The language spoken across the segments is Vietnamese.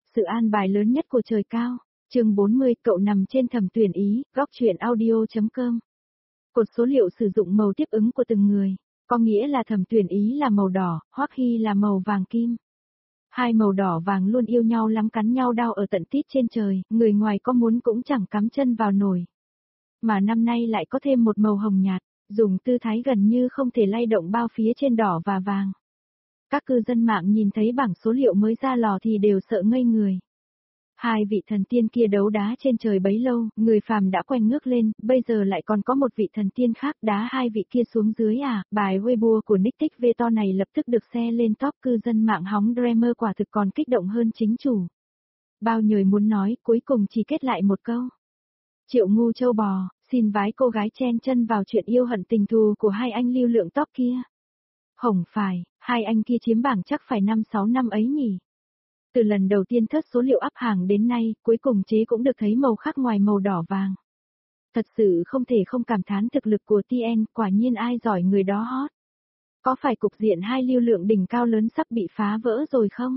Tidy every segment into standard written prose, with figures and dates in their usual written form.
Sự an bài lớn nhất của trời cao. Chương 40, cậu nằm trên Thẩm Tuyển Ý, góc truyện audio.com. Cột số liệu sử dụng màu tiếp ứng của từng người, có nghĩa là Thẩm Tuyển Ý là màu đỏ, Hoắc Hy là màu vàng kim. Hai màu đỏ vàng luôn yêu nhau lắm, cắn nhau đau ở tận tít trên trời, người ngoài có muốn cũng chẳng cắm chân vào nổi. Mà năm nay lại có thêm một màu hồng nhạt, dùng tư thái gần như không thể lay động bao phía trên đỏ và vàng. Các cư dân mạng nhìn thấy bảng số liệu mới ra lò thì đều sợ ngây người. Hai vị thần tiên kia đấu đá trên trời bấy lâu, người phàm đã quen ngước lên, bây giờ lại còn có một vị thần tiên khác đá hai vị kia xuống dưới à. Bài Weibo của Nick Tích Veto này lập tức được xe lên top, cư dân mạng hóng Dreamer quả thực còn kích động hơn chính chủ. Bao người muốn nói, cuối cùng chỉ kết lại một câu. Triệu ngu châu bò, xin vái cô gái chen chân vào chuyện yêu hận tình thù của hai anh lưu lượng top kia. Hổng phải, hai anh kia chiếm bảng chắc phải 5-6 năm ấy nhỉ. Từ lần đầu tiên thất số liệu áp hàng đến nay, cuối cùng chế cũng được thấy màu khác ngoài màu đỏ vàng. Thật sự không thể không cảm thán thực lực của TN, quả nhiên ai giỏi người đó hot. Có phải cục diện hai lưu lượng đỉnh cao lớn sắp bị phá vỡ rồi không?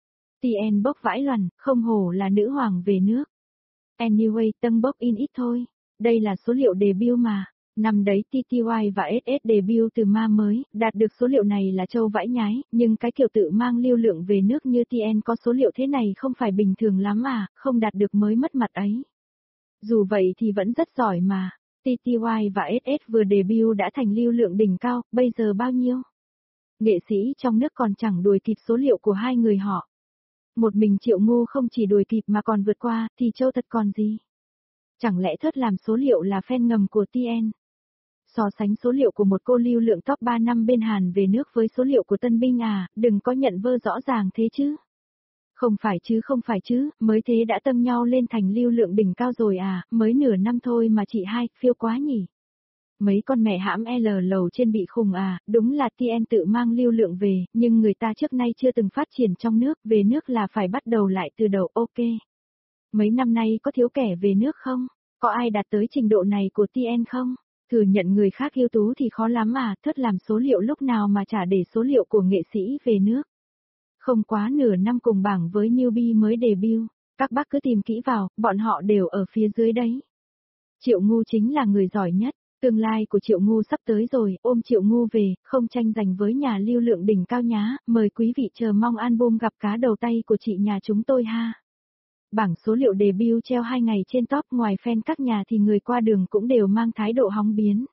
TN bốc vãi loằn, không hổ là nữ hoàng về nước. Anyway, tâm bốc in ít thôi. Đây là số liệu debut mà. Năm đấy TTY và SS debut từ ma mới, đạt được số liệu này là châu vãi nhái, nhưng cái kiểu tự mang lưu lượng về nước như TN có số liệu thế này không phải bình thường lắm à, không đạt được mới mất mặt ấy. Dù vậy thì vẫn rất giỏi mà, TTY và SS vừa debut đã thành lưu lượng đỉnh cao, bây giờ bao nhiêu? Nghệ sĩ trong nước còn chẳng đuổi kịp số liệu của hai người họ. Một mình Triệu Ngu không chỉ đuổi kịp mà còn vượt qua, thì châu thật còn gì? Chẳng lẽ Thất làm số liệu là fan ngầm của TN? So sánh số liệu của một cô lưu lượng top 3 năm bên Hàn về nước với số liệu của Tân Binh à, đừng có nhận vơ rõ ràng thế chứ. Không phải chứ, mới thế đã tâm nhau lên thành lưu lượng đỉnh cao rồi à, mới nửa năm thôi mà chị hai, phiêu quá nhỉ. Mấy con mẹ hãm L lầu trên bị khùng à, đúng là TN tự mang lưu lượng về, nhưng người ta trước nay chưa từng phát triển trong nước, về nước là phải bắt đầu lại từ đầu, ok. Mấy năm nay có thiếu kẻ về nước không? Có ai đạt tới trình độ này của TN không? Thừa nhận người khác ưu tú thì khó lắm à, Thất làm số liệu lúc nào mà chả để số liệu của nghệ sĩ về nước. Không quá nửa năm cùng bảng với newbie mới debut, các bác cứ tìm kỹ vào, bọn họ đều ở phía dưới đấy. Triệu Ngu chính là người giỏi nhất, tương lai của Triệu Ngu sắp tới rồi, ôm Triệu Ngu về, không tranh giành với nhà lưu lượng đỉnh cao nhá, mời quý vị chờ mong album gặp cá đầu tay của chị nhà chúng tôi ha. Bảng số liệu debut treo 2 ngày trên top, ngoài fan các nhà thì người qua đường cũng đều mang thái độ hóng biến.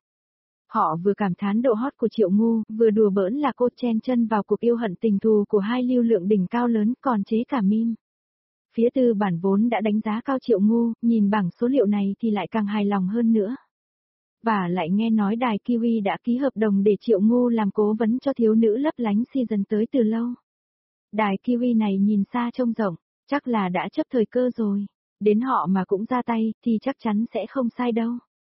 Họ vừa cảm thán độ hot của Triệu Ngu, vừa đùa bỡn là cô chen chân vào cuộc yêu hận tình thù của hai lưu lượng đỉnh cao lớn, còn chế cả meme. Phía tư bản vốn đã đánh giá cao Triệu Ngu, nhìn bảng số liệu này thì lại càng hài lòng hơn nữa. Và lại nghe nói đài Kiwi đã ký hợp đồng để Triệu Ngu làm cố vấn cho thiếu nữ lấp lánh season tới từ lâu. Đài Kiwi này nhìn xa trông rộng. Chắc là đã chấp thời cơ rồi, đến họ mà cũng ra tay, thì chắc chắn sẽ không sai đâu.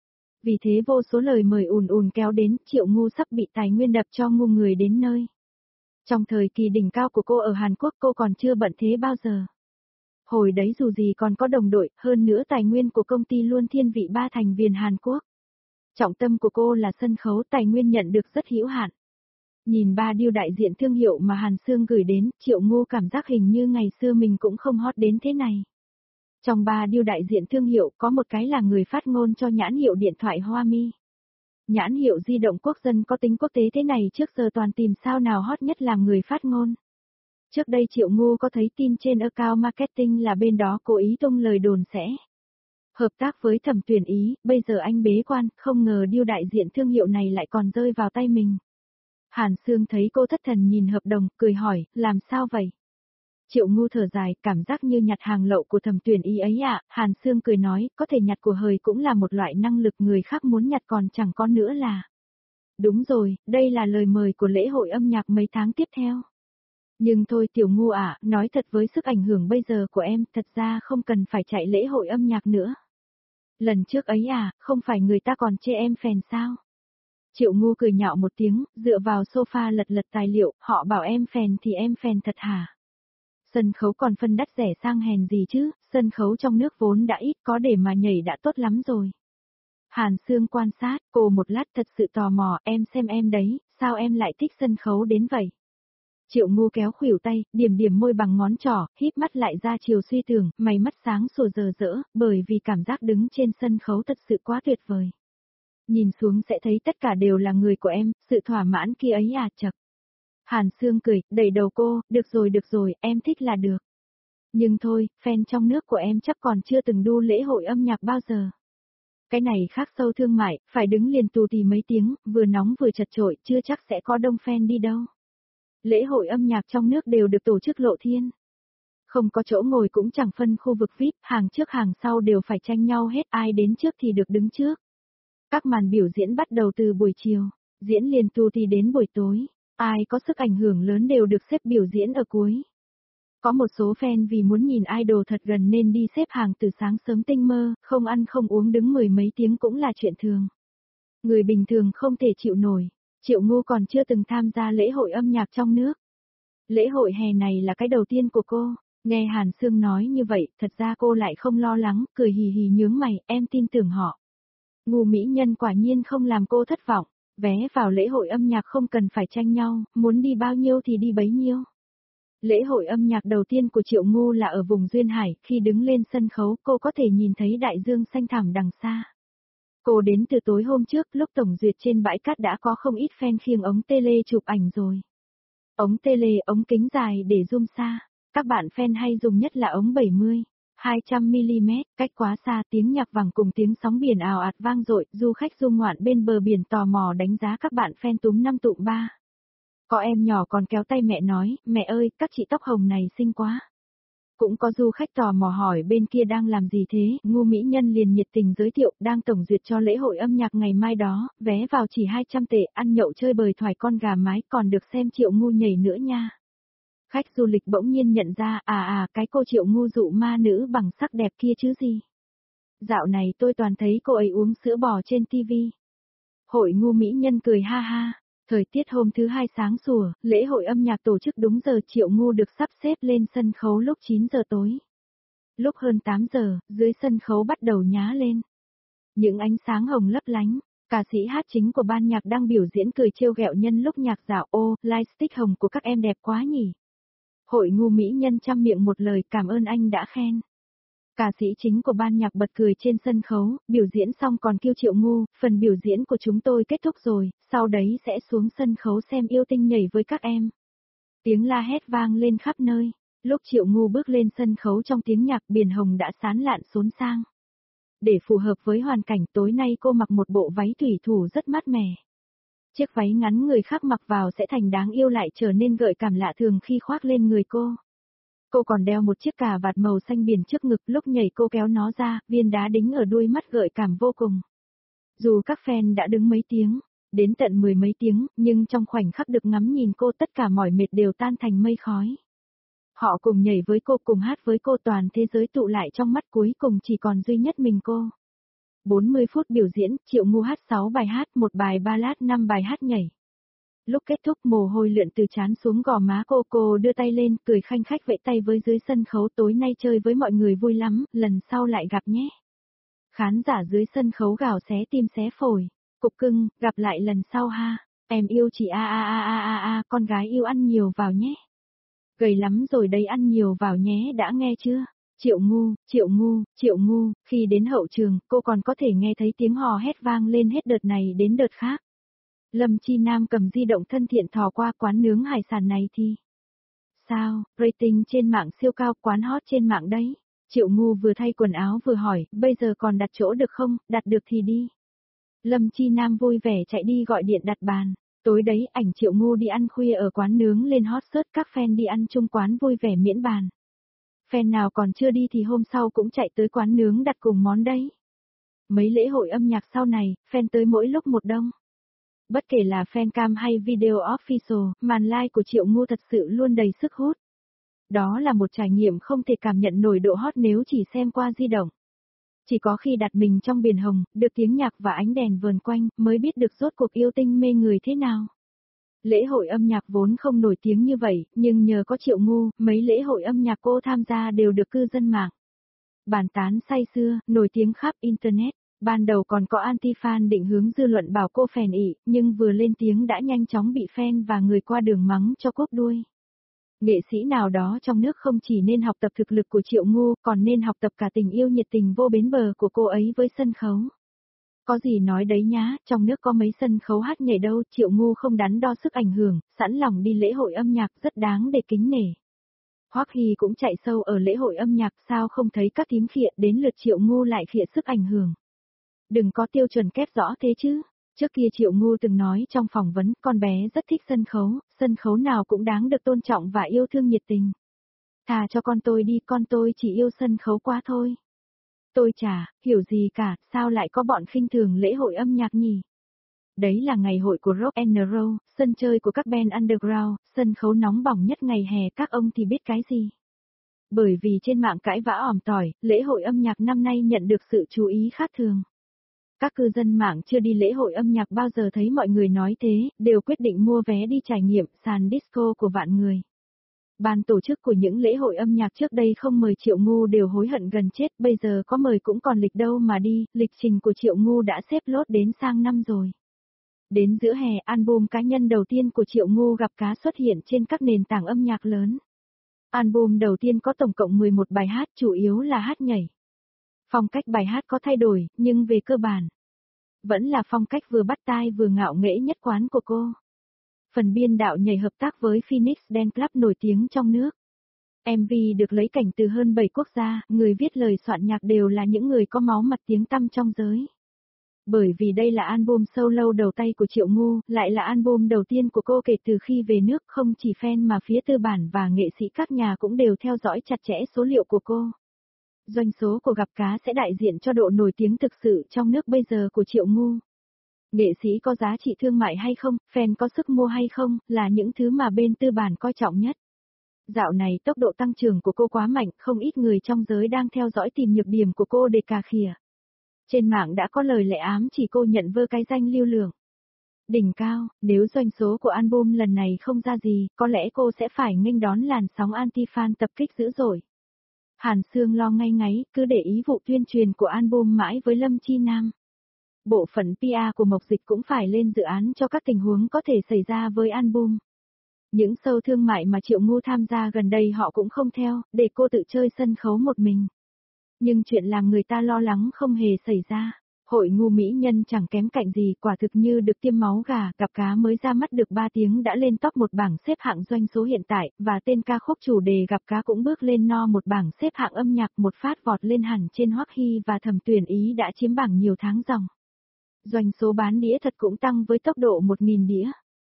Vì thế vô số lời mời ùn ùn kéo đến, Triệu Ngu sắp bị tài nguyên đập cho ngu người đến nơi. Trong thời kỳ đỉnh cao của cô ở Hàn Quốc cô còn chưa bận thế bao giờ. Hồi đấy dù gì còn có đồng đội, hơn nữa tài nguyên của công ty luôn thiên vị 3 thành viên Hàn Quốc. Trọng tâm của cô là sân khấu, tài nguyên nhận được rất hữu hạn. Nhìn 3 deal đại diện thương hiệu mà Hàn Sương gửi đến, Triệu Ngu cảm giác hình như ngày xưa mình cũng không hot đến thế này. Trong 3 deal đại diện thương hiệu có một cái là người phát ngôn cho nhãn hiệu điện thoại Hoa Mi. Nhãn hiệu di động quốc dân có tính quốc tế thế này trước giờ toàn tìm sao nào hot nhất làm người phát ngôn. Trước đây Triệu Ngu có thấy tin trên account marketing là bên đó cố ý tung lời đồn sẽ hợp tác với Thẩm Tuyển Ý, bây giờ anh bế quan, không ngờ deal đại diện thương hiệu này lại còn rơi vào tay mình. Hàn Sương thấy cô thất thần nhìn hợp đồng, cười hỏi, làm sao vậy? Triệu Ngu thở dài, cảm giác như nhặt hàng lậu của Thẩm Tuyển Ý ấy ạ. Hàn Sương cười nói, có thể nhặt của hời cũng là một loại năng lực, người khác muốn nhặt còn chẳng có nữa là. Đúng rồi, đây là lời mời của lễ hội âm nhạc mấy tháng tiếp theo. Nhưng thôi Tiểu Ngu ạ, nói thật với sức ảnh hưởng bây giờ của em, thật ra không cần phải chạy lễ hội âm nhạc nữa. Lần trước ấy à, không phải người ta còn chê em phèn sao? Triệu Ngu cười nhạo một tiếng, dựa vào sofa lật lật tài liệu, họ bảo em phèn thì em phèn thật hả? Sân khấu còn phân đắt rẻ sang hèn gì chứ, sân khấu trong nước vốn đã ít, có để mà nhảy đã tốt lắm rồi. Hàn Sương quan sát, cô một lát thật sự tò mò, em xem em đấy, sao em lại thích sân khấu đến vậy? Triệu Ngu kéo khuỷu tay, điểm điểm môi bằng ngón trỏ, híp mắt lại ra chiều suy tưởng, mày mắt sáng sủa rờ rỡ, bởi vì cảm giác đứng trên sân khấu thật sự quá tuyệt vời. Nhìn xuống sẽ thấy tất cả đều là người của em, sự thỏa mãn kia ấy à chậc. Hàn Sương cười, đẩy đầu cô, được rồi, em thích là được. Nhưng thôi, fan trong nước của em chắc còn chưa từng đu lễ hội âm nhạc bao giờ. Cái này khác sâu thương mại, phải đứng liền tù tì mấy tiếng, vừa nóng vừa chật chội, chưa chắc sẽ có đông fan đi đâu. Lễ hội âm nhạc trong nước đều được tổ chức lộ thiên. Không có chỗ ngồi cũng chẳng phân khu vực VIP, hàng trước hàng sau đều phải tranh nhau hết, ai đến trước thì được đứng trước. Các màn biểu diễn bắt đầu từ buổi chiều, diễn liền tù tì đến buổi tối, ai có sức ảnh hưởng lớn đều được xếp biểu diễn ở cuối. Có một số fan vì muốn nhìn idol thật gần nên đi xếp hàng từ sáng sớm tinh mơ, không ăn không uống đứng mười mấy tiếng cũng là chuyện thường. Người bình thường không thể chịu nổi. Triệu Ngu còn chưa từng tham gia lễ hội âm nhạc trong nước. Lễ hội hè này là cái đầu tiên của cô. Nghe Hàn Sương nói như vậy, thật ra cô lại không lo lắng, cười hì hì nhướng mày, em tin tưởng họ. Ngu mỹ nhân quả nhiên không làm cô thất vọng. Vé vào lễ hội âm nhạc không cần phải tranh nhau, muốn đi bao nhiêu thì đi bấy nhiêu. Lễ hội âm nhạc đầu tiên của Triệu Ngu là ở vùng Duyên Hải, khi đứng lên sân khấu cô có thể nhìn thấy đại dương xanh thẳm đằng xa. Cô đến từ tối hôm trước, lúc tổng duyệt trên bãi cát đã có không ít fan khiêng ống tele chụp ảnh rồi. Ống tele, ống kính dài để zoom xa, các bạn fan hay dùng nhất là ống 70, 200mm, cách quá xa tiếng nhạc vang cùng tiếng sóng biển ào ạt vang dội, du khách du ngoạn bên bờ biển tò mò đánh giá các bạn fan túm năm tụm ba. Có em nhỏ còn kéo tay mẹ nói, mẹ ơi, các chị tóc hồng này xinh quá. Cũng có du khách tò mò hỏi bên kia đang làm gì thế, Ngu mỹ nhân liền nhiệt tình giới thiệu, đang tổng duyệt cho lễ hội âm nhạc ngày mai đó, vé vào chỉ 200 tệ, ăn nhậu chơi bời thoải con gà mái, còn được xem Triệu Ngu nhảy nữa nha. Khách du lịch bỗng nhiên nhận ra, cái cô Triệu Ngu dụ ma nữ bằng sắc đẹp kia chứ gì. Dạo này tôi toàn thấy cô ấy uống sữa bò trên tivi. Hội Ngu mỹ nhân cười ha ha. Thời tiết hôm thứ hai sáng sủa, lễ hội âm nhạc tổ chức đúng giờ, Triệu Ngu được sắp xếp lên sân khấu lúc 9 giờ tối. Lúc hơn 8 giờ, dưới sân khấu bắt đầu nhá lên. Những ánh sáng hồng lấp lánh, ca sĩ hát chính của ban nhạc đang biểu diễn cười trêu ghẹo nhân lúc nhạc dạo ô, lightstick hồng của các em đẹp quá nhỉ. Hội Ngu mỹ nhân trăm miệng một lời cảm ơn anh đã khen. Ca sĩ chính của ban nhạc bật cười trên sân khấu, biểu diễn xong còn kêu Triệu Ngu, phần biểu diễn của chúng tôi kết thúc rồi, sau đấy sẽ xuống sân khấu xem yêu tinh nhảy với các em. Tiếng la hét vang lên khắp nơi, lúc Triệu Ngu bước lên sân khấu trong tiếng nhạc biển hồng đã sán lạn xốn sang. Để phù hợp với hoàn cảnh tối nay cô mặc một bộ váy thủy thủ rất mát mẻ. Chiếc váy ngắn người khác mặc vào sẽ thành đáng yêu lại trở nên gợi cảm lạ thường khi khoác lên người cô. Cô còn đeo một chiếc cà vạt màu xanh biển trước ngực, lúc nhảy cô kéo nó ra, viên đá đính ở đuôi mắt gợi cảm vô cùng. Dù các fan đã đứng mấy tiếng, đến tận 10 mấy tiếng, nhưng trong khoảnh khắc được ngắm nhìn cô tất cả mỏi mệt đều tan thành mây khói. Họ cùng nhảy với cô, cùng hát với cô, toàn thế giới tụ lại trong mắt, cuối cùng chỉ còn duy nhất mình cô. 40 phút biểu diễn, Triệu Ngu hát 6 bài hát, một bài ballad, 5 bài hát nhảy. Lúc kết thúc mồ hôi lượn từ trán xuống gò má cô đưa tay lên, cười khanh khách vẫy tay với dưới sân khấu, tối nay chơi với mọi người vui lắm, lần sau lại gặp nhé. Khán giả dưới sân khấu gào xé tim xé phổi, cục cưng, gặp lại lần sau ha, em yêu chị con gái yêu ăn nhiều vào nhé. Gầy lắm rồi đây, ăn nhiều vào nhé, đã nghe chưa? Triệu Ngu, khi đến hậu trường, cô còn có thể nghe thấy tiếng hò hét vang lên hết đợt này đến đợt khác. Lâm Chi Nam cầm di động thân thiện thò qua quán nướng hải sản này thì. Sao, rating trên mạng siêu cao, quán hot trên mạng đấy. Triệu Ngu vừa thay quần áo vừa hỏi, bây giờ còn đặt chỗ được không, đặt được thì đi. Lâm Chi Nam vui vẻ chạy đi gọi điện đặt bàn. Tối đấy ảnh Triệu Ngu đi ăn khuya ở quán nướng lên hot search, các fan đi ăn chung quán vui vẻ miễn bàn. Fan nào còn chưa đi thì hôm sau cũng chạy tới quán nướng đặt cùng món đấy. Mấy lễ hội âm nhạc sau này, fan tới mỗi lúc một đông. Bất kể là fancam hay video official, màn live của Triệu Ngu thật sự luôn đầy sức hút. Đó là một trải nghiệm không thể cảm nhận nổi độ hot nếu chỉ xem qua di động. Chỉ có khi đặt mình trong biển hồng, được tiếng nhạc và ánh đèn vờn quanh, mới biết được rốt cuộc yêu tinh mê người thế nào. Lễ hội âm nhạc vốn không nổi tiếng như vậy, nhưng nhờ có Triệu Ngu, mấy lễ hội âm nhạc cô tham gia đều được cư dân mạng bàn tán say sưa, nổi tiếng khắp Internet. Ban đầu còn có anti-fan định hướng dư luận bảo cô phèn ị, nhưng vừa lên tiếng đã nhanh chóng bị fan và người qua đường mắng cho cốp đuôi. Nghệ sĩ nào đó trong nước không chỉ nên học tập thực lực của Triệu Ngu, còn nên học tập cả tình yêu nhiệt tình vô bến bờ của cô ấy với sân khấu. Có gì nói đấy nhá, trong nước có mấy sân khấu hát nhảy đâu, Triệu Ngu không đắn đo sức ảnh hưởng, sẵn lòng đi lễ hội âm nhạc rất đáng để kính nể. Hoắc Hy cũng chạy sâu ở lễ hội âm nhạc, sao không thấy các thím khịa, đến lượt Triệu Ngu lại khịa sức ảnh hưởng. Đừng có tiêu chuẩn kép rõ thế chứ. Trước kia Triệu Ngu từng nói trong phỏng vấn, con bé rất thích sân khấu nào cũng đáng được tôn trọng và yêu thương nhiệt tình. Thà cho con tôi đi, con tôi chỉ yêu sân khấu quá thôi. Tôi chả hiểu gì cả, sao lại có bọn khinh thường lễ hội âm nhạc nhỉ? Đấy là ngày hội của Rock and Roll, sân chơi của các band underground, sân khấu nóng bỏng nhất ngày hè, các ông thì biết cái gì? Bởi vì trên mạng cãi vã ỏm tỏi, lễ hội âm nhạc năm nay nhận được sự chú ý khác thường. Các cư dân mạng chưa đi lễ hội âm nhạc bao giờ thấy mọi người nói thế, đều quyết định mua vé đi trải nghiệm sàn disco của vạn người. Ban tổ chức của những lễ hội âm nhạc trước đây không mời Triệu Ngu đều hối hận gần chết, bây giờ có mời cũng còn lịch đâu mà đi, lịch trình của Triệu Ngu đã xếp lốt đến sang năm rồi. Đến giữa hè, album cá nhân đầu tiên của Triệu Ngu gặp cá xuất hiện trên các nền tảng âm nhạc lớn. Album đầu tiên có tổng cộng 11 bài hát, chủ yếu là hát nhảy. Phong cách bài hát có thay đổi, nhưng về cơ bản, vẫn là phong cách vừa bắt tai vừa ngạo nghễ nhất quán của cô. Phần biên đạo nhảy hợp tác với Phoenix Dance Club nổi tiếng trong nước. MV được lấy cảnh từ hơn 7 quốc gia, người viết lời soạn nhạc đều là những người có máu mặt tiếng tăm trong giới. Bởi vì đây là album solo đầu tay của Triệu Ngu, lại là album đầu tiên của cô kể từ khi về nước, không chỉ fan mà phía tư bản và nghệ sĩ các nhà cũng đều theo dõi chặt chẽ số liệu của cô. Doanh số của Gặp Cá sẽ đại diện cho độ nổi tiếng thực sự trong nước bây giờ của Triệu Ngu. Nghệ sĩ có giá trị thương mại hay không, fan có sức mua hay không, là những thứ mà bên tư bản coi trọng nhất. Dạo này tốc độ tăng trưởng của cô quá mạnh, không ít người trong giới đang theo dõi tìm nhược điểm của cô để cà khịa. Trên mạng đã có lời lẽ ám chỉ cô nhận vơ cái danh lưu lượng. Đỉnh cao, nếu doanh số của album lần này không ra gì, có lẽ cô sẽ phải nghênh đón làn sóng anti-fan tập kích dữ dội. Hàn Sương lo ngay ngáy, cứ để ý vụ tuyên truyền của album mãi với Lâm Chi Nam. Bộ phận PR của Mộc Dịch cũng phải lên dự án cho các tình huống có thể xảy ra với album. Những show thương mại mà Triệu Ngu tham gia gần đây họ cũng không theo, để cô tự chơi sân khấu một mình. Nhưng chuyện làm người ta lo lắng không hề xảy ra. Hội Ngu mỹ nhân chẳng kém cạnh gì, quả thực như được tiêm máu gà, Gặp Cá mới ra mắt được 3 tiếng đã lên top một bảng xếp hạng doanh số hiện tại, và tên ca khúc chủ đề Gặp Cá cũng bước lên no một bảng xếp hạng âm nhạc, một phát vọt lên hẳn trên Hoắc Hy và Thẩm Tuyển Ý đã chiếm bảng nhiều tháng dòng. Doanh số bán đĩa thật cũng tăng với tốc độ 1.000 đĩa.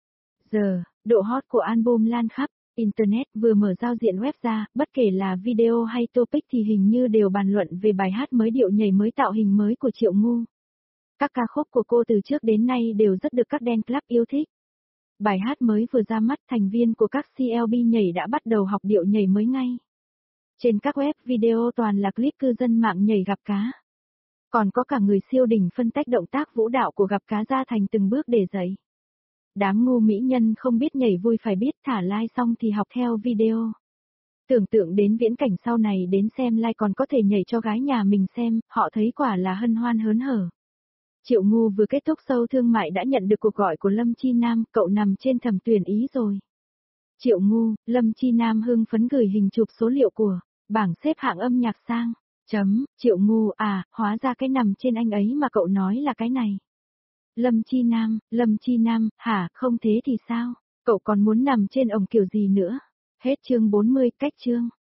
Giờ, độ hot của album lan khắp Internet, vừa mở giao diện web ra, bất kể là video hay topic thì hình như đều bàn luận về bài hát mới, điệu nhảy mới, tạo hình mới của Triệu Ngu. Các ca khúc của cô từ trước đến nay đều rất được các dance club yêu thích. Bài hát mới vừa ra mắt, thành viên của các CLB nhảy đã bắt đầu học điệu nhảy mới ngay. Trên các web video toàn là clip cư dân mạng nhảy Gặp Cá. Còn có cả người siêu đỉnh phân tách động tác vũ đạo của Gặp Cá ra thành từng bước để dạy. Đám ngu mỹ nhân không biết nhảy vui phải biết, thả like xong thì học theo video. Tưởng tượng đến viễn cảnh sau này đến xem like còn có thể nhảy cho gái nhà mình xem, họ thấy quả là hân hoan hớn hở. Triệu Ngu vừa kết thúc show thương mại đã nhận được cuộc gọi của Lâm Chi Nam, cậu nằm trên Thẩm Tuyển Ý rồi. Triệu Ngu, Lâm Chi Nam hưng phấn gửi hình chụp số liệu của bảng xếp hạng âm nhạc sang. Triệu Ngu à, hóa ra cái nằm trên anh ấy mà cậu nói là cái này. Lâm Chi Nam, hả, không thế thì sao? Cậu còn muốn nằm trên ổng kiểu gì nữa? Hết chương 40, cách chương.